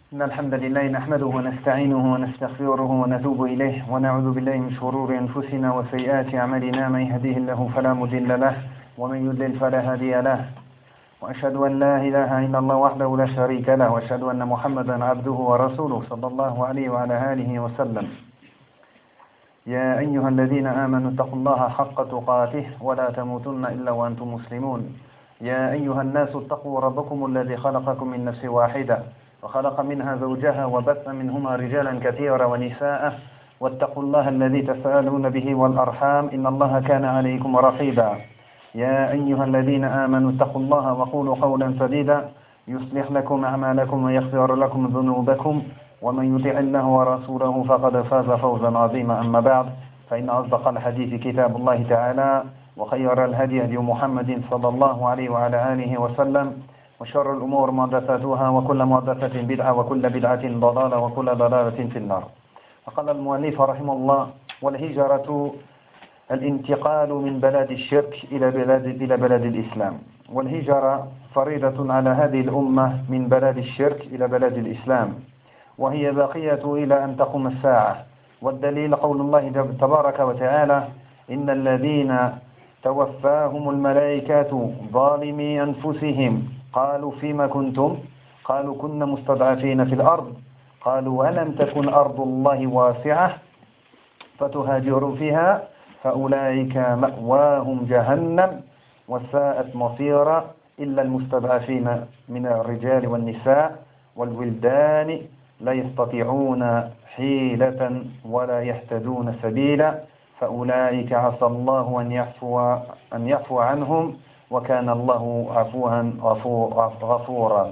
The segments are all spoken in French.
إن الحمد لله نحمده ونستعينه ونستغفره ونتوب إليه ونعوذ بالله من شرور أنفسنا وسيئات أعمالنا من يهديه الله فلا مضل له ومن يضلل فلا هادي له وأشهد أن لا إله إلا الله وحده لا شريك له وأشهد أن محمدا عبده ورسوله صلى الله عليه وعلى آله وسلم يا أيها الذين آمنوا اتقوا الله حق تقاته ولا تموتن إلا وأنتم مسلمون يا أيها الناس اتقوا ربكم الذي خلقكم من نفس واحدة وخلق منها زوجها وبث منهما رجالا كثيرا ونساء واتقوا الله الذي تساءلون به والأرحام إن الله كان عليكم رقيبا يا أيها الذين آمنوا اتقوا الله وقولوا قولا سديدا يصلح لكم أعمالكم ويغفر لكم ذنوبكم ومن يطع الله ورسوله فقد فاز فوزا عظيما أما بعد فإن أصدق الحديث كتاب الله تعالى وخير الهدي هدي محمد صلى الله عليه وعلى آله وسلم وشر الأمور محدثاتها وكل محدثة بدعة وكل بدعة ضلالة وكل ضلالة في النار. فقال المؤلف رحمه الله: والهجرة الانتقال من بلاد الشرك إلى بلاد الإسلام. والهجرة فريضة على هذه الأمة من بلاد الشرك إلى بلاد الإسلام، وهي باقية إلى أن تقوم الساعة. والدليل قول الله تبارك وتعالى: إن الذين توفاهم الملائكة ظالمي أنفسهم قالوا فيما كنتم قالوا كنا مستضعفين في الأرض قالوا ألم تكن أرض الله واسعة فتهاجروا فيها فأولئك مأواهم جهنم وساءت مصيرا إلا المستضعفين من الرجال والنساء والولدان لا يستطيعون حيلة ولا يهتدون سبيلا فأولئك عسى الله أن يعفو عنهم وكان الله عفوا غفورا.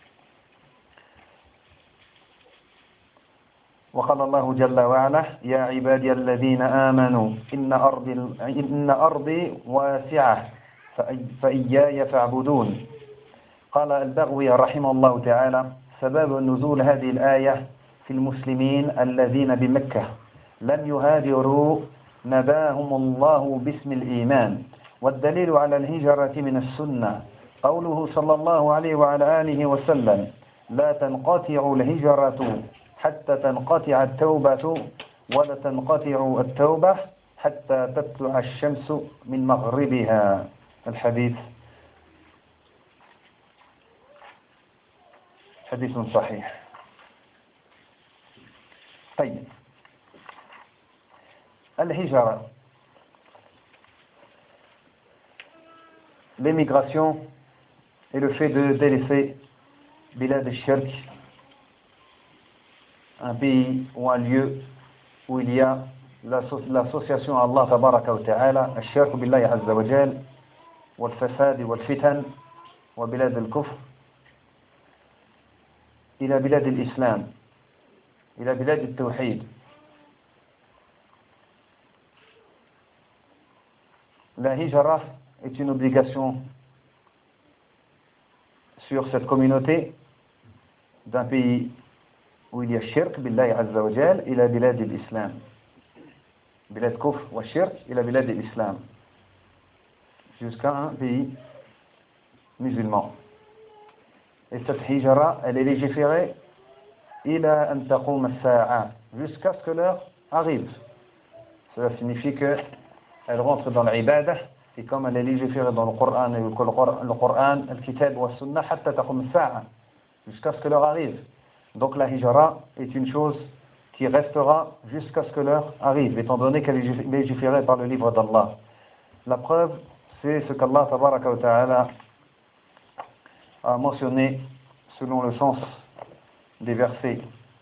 وقال الله جل وعلا: يا عبادي الذين آمنوا إن أرضي واسعة فإياي فاعبدون. قال البغوي رحمه الله تعالى: سبب نزول هذه الآية في المسلمين الذين بمكة لم يهاجروا نباهم الله باسم الإيمان. والدليل على الهجرة من السنة قوله صلى الله عليه وعلى آله وسلم: لا تنقطع الهجرة حتى تنقطع التوبة ولا تنقطع التوبة حتى تطلع الشمس من مغربها. الحديث حديث صحيح. طيب، الهجرة، l'émigration est le fait de délaisser Bilad al-Shirk, un pays ou un lieu où il y a l'association à Allah tabaraka wa ta'ala, al-shirk billahi azza wa jal, wal-fasad wal-fitan, wa bilad al-kufr, ila bilad al-islam, ila bilad al-tawhid. La hijra est une obligation sur cette communauté d'un pays où il y a shirk billahi azza wa jal ila bilad al-islam, bilad kufr wa shirk ila bilad al-islam, jusqu'à un pays musulman. Et cette hijra, elle est légiférée ila an taqum as-sa'a, jusqu'à ce que l'heure arrive. Cela signifie que elle rentre dans l'ibada. Et comme elle est légiférée dans le Coran, le Coran, le Kitab wa Sunnah, hatta taqum as-sa'a, jusqu'à ce que l'heure arrive. Donc la hijra est une chose qui restera jusqu'à ce que l'heure arrive, étant donné qu'elle est légiférée par le livre d'Allah. La preuve, c'est ce qu'Allah tabaraka wa ta'ala a mentionné selon le sens des versets.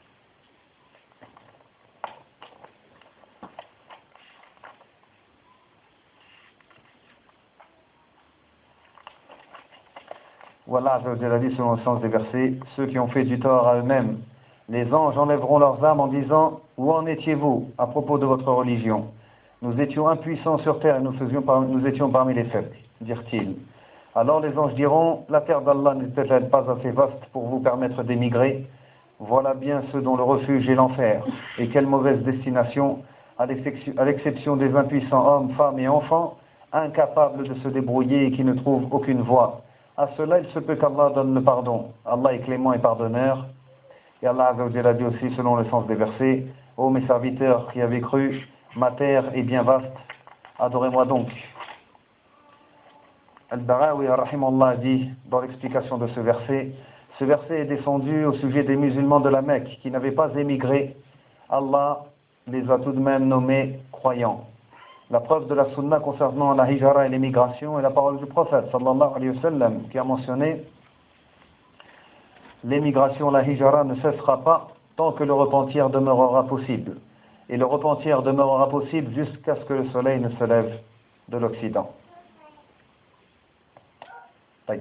Voilà, je l'ai dit selon le sens des versets: ceux qui ont fait du tort à eux-mêmes, les anges enlèveront leurs âmes en disant: où en étiez-vous à propos de votre religion? Nous étions impuissants sur terre et nous étions parmi les faibles, dirent-ils. Alors les anges diront: la terre d'Allah n'est-elle pas assez vaste pour vous permettre d'émigrer? Voilà bien ceux dont le refuge est l'enfer, et quelle mauvaise destination, à l'exception des impuissants hommes, femmes et enfants, incapables de se débrouiller et qui ne trouvent aucune voie. À cela, il se peut qu'Allah donne le pardon. Allah est clément et pardonneur. Et Allah Azza wa Jalla a dit aussi, selon le sens des versets, ô mes serviteurs qui avez cru, ma terre est bien vaste, adorez-moi donc. Al-Barawi rahimahullah dit dans l'explication de ce verset est descendu au sujet des musulmans de la Mecque qui n'avaient pas émigré. Allah les a tout de même nommés croyants. La preuve de la sunna concernant la hijra et l'émigration est la parole du prophète sallallahu alayhi wa sallam qui a mentionné: l'émigration, la hijra ne cessera pas tant que le repentir demeurera possible. Et le repentir demeurera possible jusqu'à ce que le soleil ne se lève de l'Occident. طيب.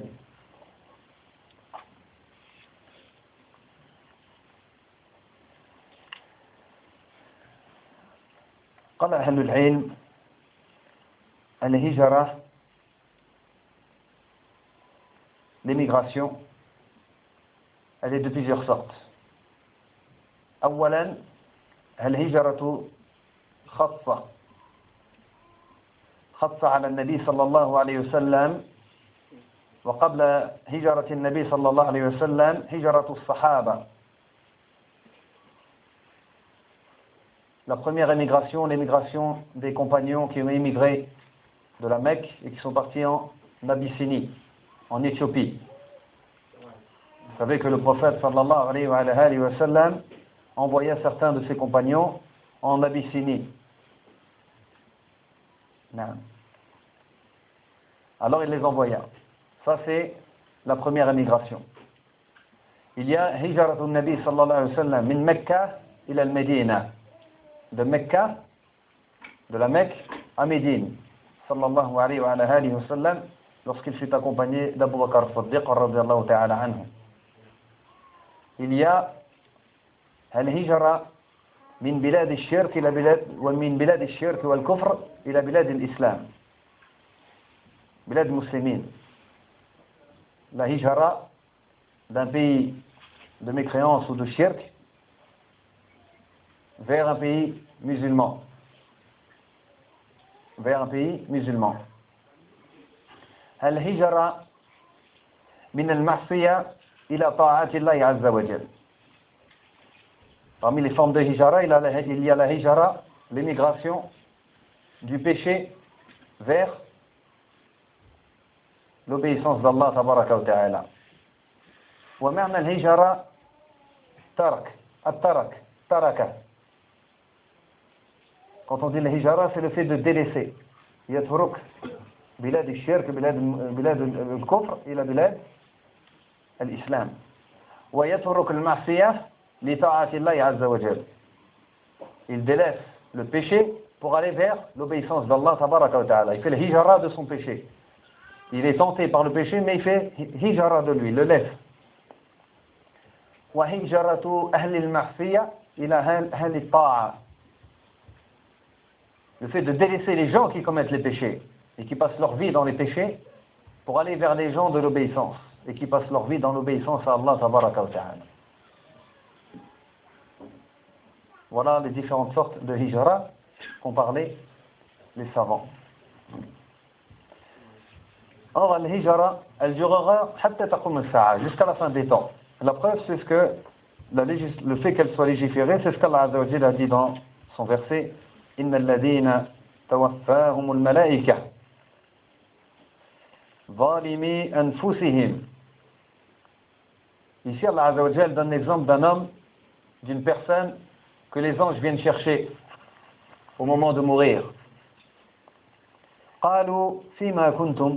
قال أهل العلم الهجرة l'émigration elle est de plusieurs sortes. أولا الهجرة خاصة على النبي صلى الله عليه وسلم وقبل هجرة النبي صلى الله عليه وسلم هجرة الصحابة. La première émigration, l'émigration des compagnons qui ont émigré de la Mecque et qui sont partis en Abyssinie, en Éthiopie. Vous savez que le prophète sallallahu alayhi wa sallam envoya certains de ses compagnons en Abyssinie. Non. Alors il les envoya. Ça c'est la première émigration. Il y a Hijratun Nabi sallallahu alayhi wa sallam min Mecca ila al-Médina. De Mecca, de la Mecque à Médine, sallallahu alayhi wa sallam, lorsqu'il fut accompagné d'Abu Bakr as-Siddiq radiyallahu ta'ala anhu. Il y a الهجرة من بلاد الشرك إلى بلاد ومن بلاد الشرك والكفر إلى بلاد الإسلام بلاد المسلمين. La hijra d'un pays de mécréance ou de shirk vers un pays musulman. Vers un pays musulman. الهجرة من المعصية إلى طاعة الله عز وجل. Parmi les formes de hijra, il y a la hijra, l'émigration du péché vers l'obéissance d'Allah tabaraka wa ta'ala. ومعنى الهجرة ترك. Quand on dit la hijra, c'est le fait de délaisser. يترك بلاد الشرك بلاد الكفر إلى بلاد الإسلام. ويترك المعصية لطاعة الله عز وجل. Il délaisse le péché pour aller vers l'obéissance d'Allah tabaraka wa ta'ala. Il fait le hijra de son péché. Il est tenté par le péché, mais il fait hijra de lui, le laisse. وهجرة أهل المعصية إلى أهل الطاعة. Le fait de délaisser les gens qui commettent les péchés et qui passent leur vie dans les péchés pour aller vers les gens de l'obéissance et qui passent leur vie dans l'obéissance à Allah tabaraka wa ta'ala. Voilà les différentes sortes de hijra qu'ont parlé les savants. Or, la hijra, elle durera jusqu'à la fin des temps. La preuve, c'est que le fait qu'elle soit légiférée, c'est ce qu'Allah Azza wa Jalla a dit dans son verset: Inna alladhina tawaffahumul malaika zalimi anfusihim. Ici, Allah Azza wa Jalla donne l'exemple d'un homme, d'une personne que les anges viennent chercher au moment de mourir. قالوا فيما كنتم.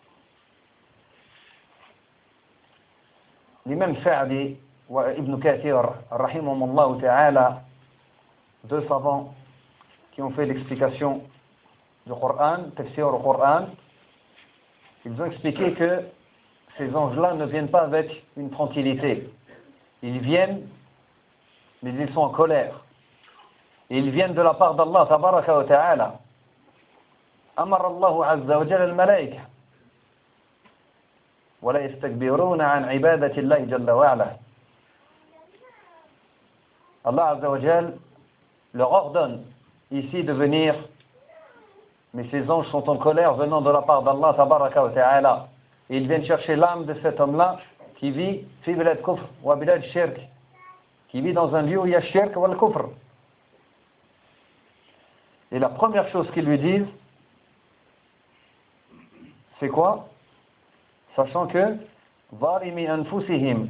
L'imam Sa'di wa Ibn Kathir rahimahumullah ta'ala, deux savants qui ont fait l'explication du Coran, tafsir au Coran, ils ont expliqué que ces anges-là ne viennent pas avec une tranquillité. Ils viennent, mais ils sont en colère. Et ils viennent de la part d'Allah tabaraka wa ta'ala. Amar Allahu azza wa jalla al-malaika wa la yastakbiruna an ibadati Allah jalla wa ala. Allah azza wa jalla leur ordonne ici de venir, mais ces anges sont en colère venant de la part d'Allah tabaraka wa ta'ala. Et ils viennent chercher l'âme de cet homme-là qui vit fi bilad kufr wa bilad shirk, qui vit dans un lieu où il y a shirk ou al-kufr. Et la première chose qu'ils lui disent, c'est quoi? Sachant que Zalimi anfusihim,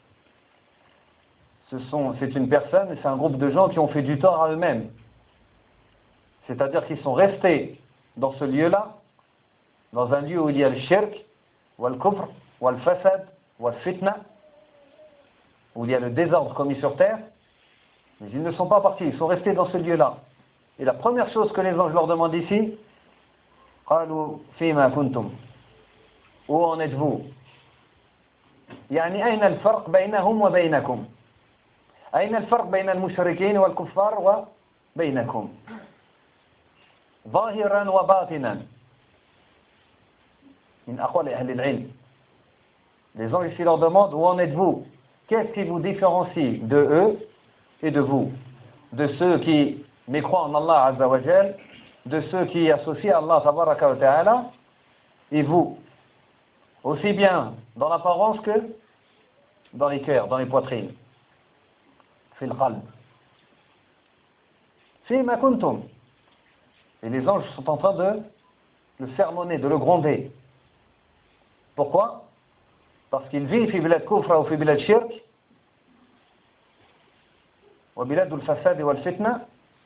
c'est une personne, c'est un groupe de gens qui ont fait du tort à eux-mêmes. C'est-à-dire qu'ils sont restés dans ce lieu-là, dans un lieu où il y a le shirk, ou al-kufr, ou al-fasad, ou al-fitna, où il y a le désordre commis sur terre, mais ils ne sont pas partis, ils sont restés dans ce lieu-là. Et la première chose que les anges leur demandent ici, قالوا فيما كنتم, où en êtes-vous? يعني أين الفرق بينهم وبينكم؟ أين الفرق بين المشركين والكفار وبينكم؟ ظاهرا وباطنا من أقوال أهل العلم. Les anges ici leur demandent où en êtes-vous? Qu'est-ce qui vous différencie de eux et de vous? De ceux qui mécroient en Allah Azza wa Jal, de ceux qui associent Allah Tabaraka wa Ta'ala, et vous, aussi bien dans l'apparence que dans les cœurs, dans les poitrines. Fil qalb. Fima kuntum. Et les anges sont en train de le sermonner, de le gronder. Pourquoi? Parce qu'il vit fi bilad kufra ou fi bilad shirk, wa bilad al-fasad wal fitna,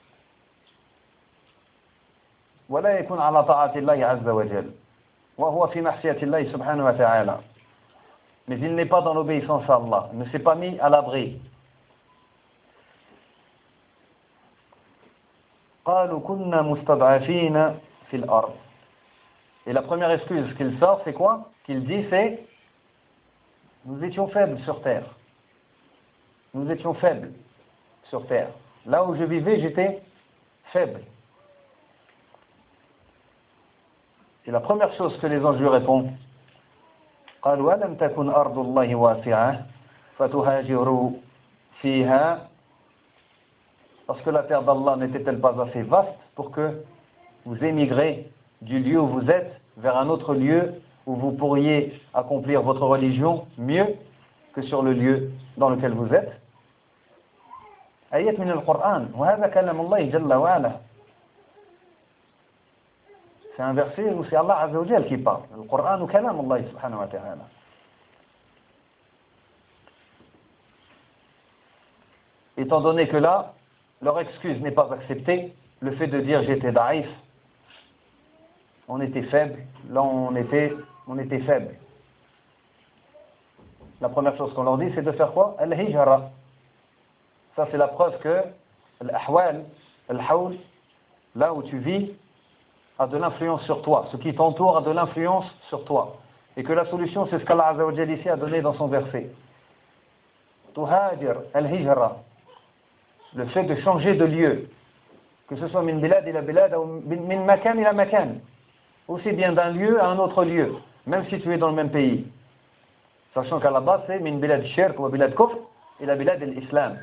ولا يكون على طاعة الله عز وجل وهو في معصية الله سبحانه وتعالى. Mais il n'est pas dans l'obéissance à Allah, il ne s'est pas mis à l'abri. قالوا كنا مستضعفين في الأرض. Et la première excuse qu'il sort, c'est quoi? Qu'il dit, c'est nous étions faibles sur terre. Nous étions faibles sur terre. Là où je vivais, j'étais faible. Et la première chose que les anges lui répondent, قالوا ألم تكن أرض الله واسعة فتهاجروا فيها. Parce que la terre d'Allah n'était-elle pas assez vaste pour que vous émigrez du lieu où vous êtes vers un autre lieu où vous pourriez accomplir votre religion mieux que sur le lieu dans lequel vous êtes? آيات من القرآن وهذا كلام الله جل وعلا. C'est un verset où c'est Allah Azza wa Jal qui parle. Le Coran ou kalam Allah subhanahu wa ta'ala. Étant donné que là, leur excuse n'est pas acceptée, le fait de dire j'étais daïf, on était faible, là on était faible. La première chose qu'on leur dit, c'est de faire quoi? Al-hijra. Ça c'est la preuve que l'ahwal, al-hawl, là où tu vis, a de l'influence sur toi, ce qui t'entoure a de l'influence sur toi. Et que la solution, c'est ce qu'Allah Azza wa Jal ici a donné dans son verset. Tuhajir, al-hijra, le fait de changer de lieu, que ce soit min bilad ila bilad ou min makan ila makan, aussi bien d'un lieu à un autre lieu, même si tu es dans le même pays. Sachant qu'à la base, c'est min bilad shirk ou bilad kufr ila bilad al-islam.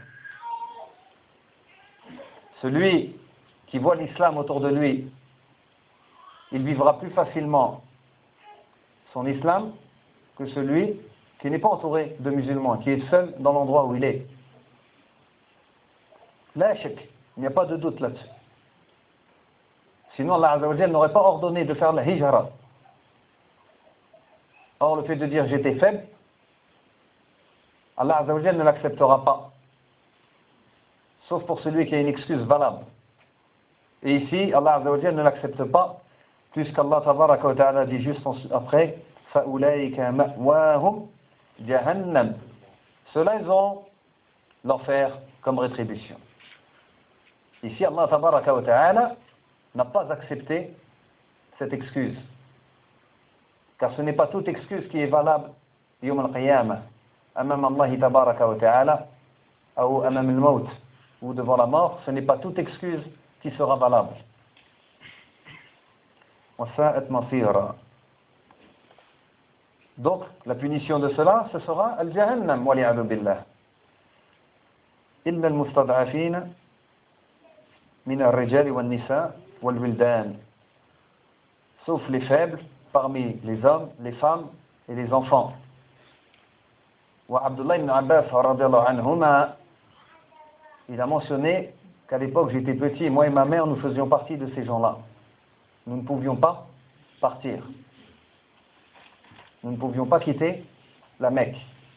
Celui qui voit l'islam autour de lui, il vivra plus facilement son islam que celui qui n'est pas entouré de musulmans, qui est seul dans l'endroit où il est. La shak, il n'y a pas de doute là-dessus. Sinon Allah Azza wa Jal n'aurait pas ordonné de faire la hijra. Or le fait de dire j'étais faible, Allah Azza wa Jal ne l'acceptera pas. Sauf pour celui qui a une excuse valable. Et ici, Allah Azza wa Jal ne l'accepte pas, puisqu'Allah Tabaraka wa Ta'ala dit juste après فَأُولَٰئِكَ مَأْوَاهُمْ جَهَنَّمْ. Ceux-là, ils ont l'enfer comme rétribution. Ici, Allah Tabaraka wa Ta'ala n'a pas accepté cette excuse. Car ce n'est pas toute excuse qui est valable Yawm al-Qiyamah, amam Allah Tabaraka wa Ta'ala, ou amam al-Maut, ou devant la mort, ce n'est pas toute excuse qui sera valable. Donc, la punition de cela, ce sera al-Jahannam, wali'adu billah. إلا المستضعفين من الرجال والنساء والولدان. Sauf les faibles parmi les hommes, les femmes et les enfants. وعبد الله بن عباس رضي الله عنهما Il a mentionné qu'à l'époque, j'étais petit, moi et ma mère, nous faisions partie de ces gens-là. Nous ne pouvions pas partir. Nous ne pouvions pas quitter la Mecque.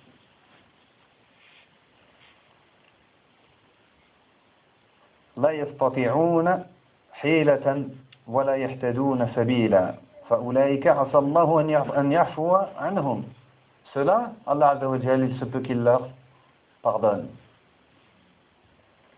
لا يستطيعون حيلة ولا يهتدون سبيلا فأولئك عسى الله أن يعفو عنهم. Cela, Allah Azza wa Jalla, il se peut qu'il leur pardonne.